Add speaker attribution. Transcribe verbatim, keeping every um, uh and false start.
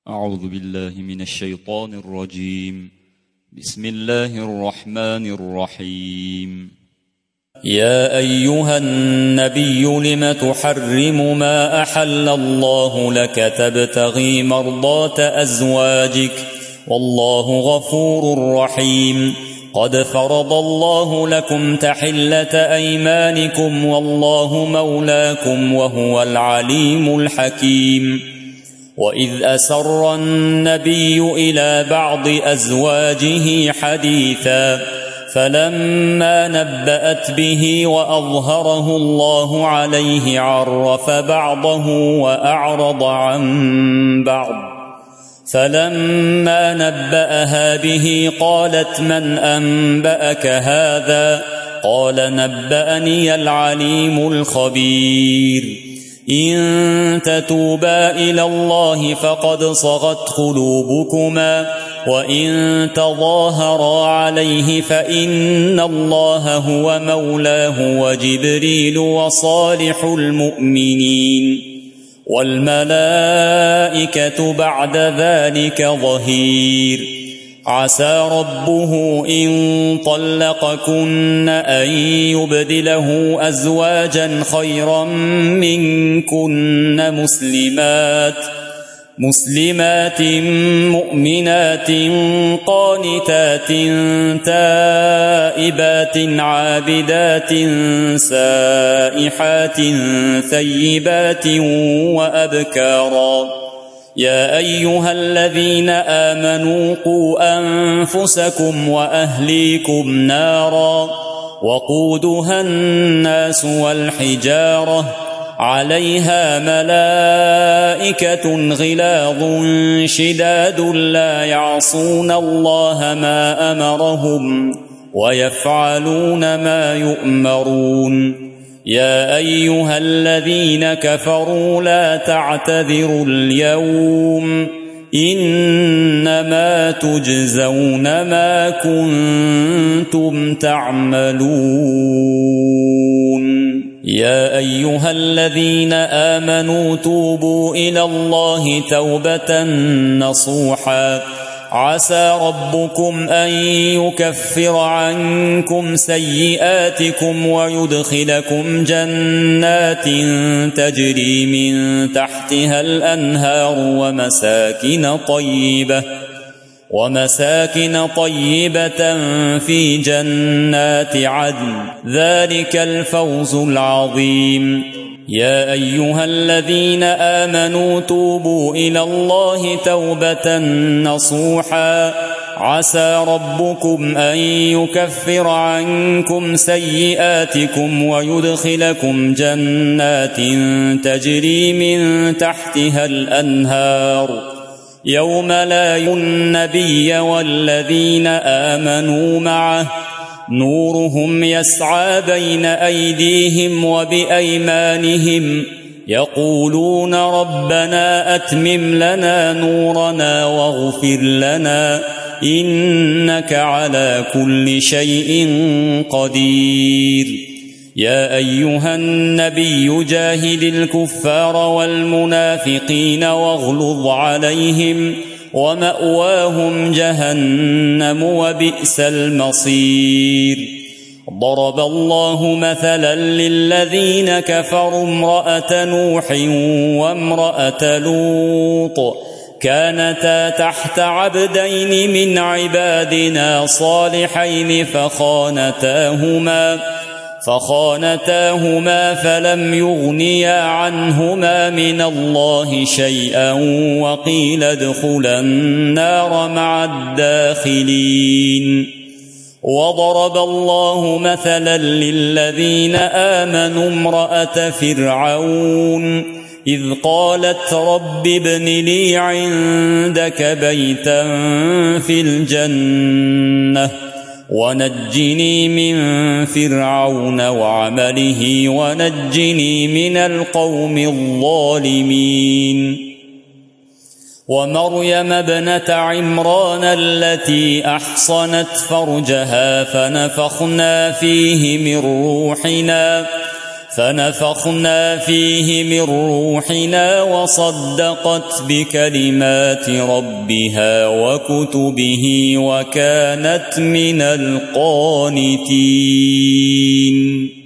Speaker 1: أعوذ بالله من الشيطان الرجيم. بسم الله الرحمن الرحيم.
Speaker 2: يا أيها النبي لم تحرم ما أحل الله لك تبتغي مرضات أزواجك والله غفور رحيم. قد فرض الله لكم تحلة أيمانكم والله مولاكم وهو العليم الحكيم. وإذ أسر النبي إلى بعض أزواجه حديثا فلما نبأت به وأظهره الله عليه عرف بعضه وأعرض عن بعض. فلما نبأها به قالت من أنبأك هذا؟ قال نبأني العليم الخبير. إن تتوبا إلى الله فقد صغت قلوبكما وإن تظاهرا عليه فإن الله هو مولاه وجبريل وصالح المؤمنين والملائكة بعد ذلك ظهير. عسى ربه إن طلقكن أن يبدله أزواجا خيرا منكن مسلمات مسلمات مؤمنات قانتات تائبات عابدات سائحات ثيبات وأبكارا. يا أيها الذين آمنوا قوا أنفسكم وأهليكم نارا وقودها الناس والحجارة عليها ملائكة غلاظ شداد لا يعصون الله ما أمرهم ويفعلون ما يؤمرون. يا أيها الذين كفروا لا تعتذروا اليوم إنما تجزون ما كنتم تعملون. يا أيها الذين آمنوا توبوا إلى الله توبة نصوحا عسى ربكم أن يكفر عنكم سيئاتكم ويدخلكم جنات تجري من تحتها الأنهار ومساكن طيبة ومساكن طيبة في جنات عدن ذلك الفوز العظيم. يا أيها الذين آمنوا توبوا إلى الله توبة نصوحا عسى ربكم أن يكفر عنكم سيئاتكم ويدخلكم جنات تجري من تحتها الأنهار يوم لا ينجي النبي والذين آمنوا معه نورهم يسعى بين أيديهم وبأيمانهم يقولون ربنا أتمم لنا نورنا واغفر لنا إنك على كل شيء قدير. يا أيها النبي جاهد الكفار والمنافقين واغلظ عليهم ومأواهم جهنم وبئس المصير. ضرب الله مثلا للذين كفروا امرأة نوح وامرأة لوط كانتا تحت عبدين من عبادنا صالحين فخانتاهما فخانتاهما فلم يغنيا عنهما من الله شيئا وقيل ادخلا النار مع الداخلين. وضرب الله مثلا للذين آمنوا امرأة فرعون إذ قالت رب ابن لي عندك بيتا في الجنة ونجني من فرعون وعمله ونجني من القوم الظالمين. ومريم ابنة عمران التي أحصنت فرجها فنفخنا فيه من روحنا فنفخنا فيه من روحنا وصدقت بكلمات ربها وكتبه وكانت من القانتين.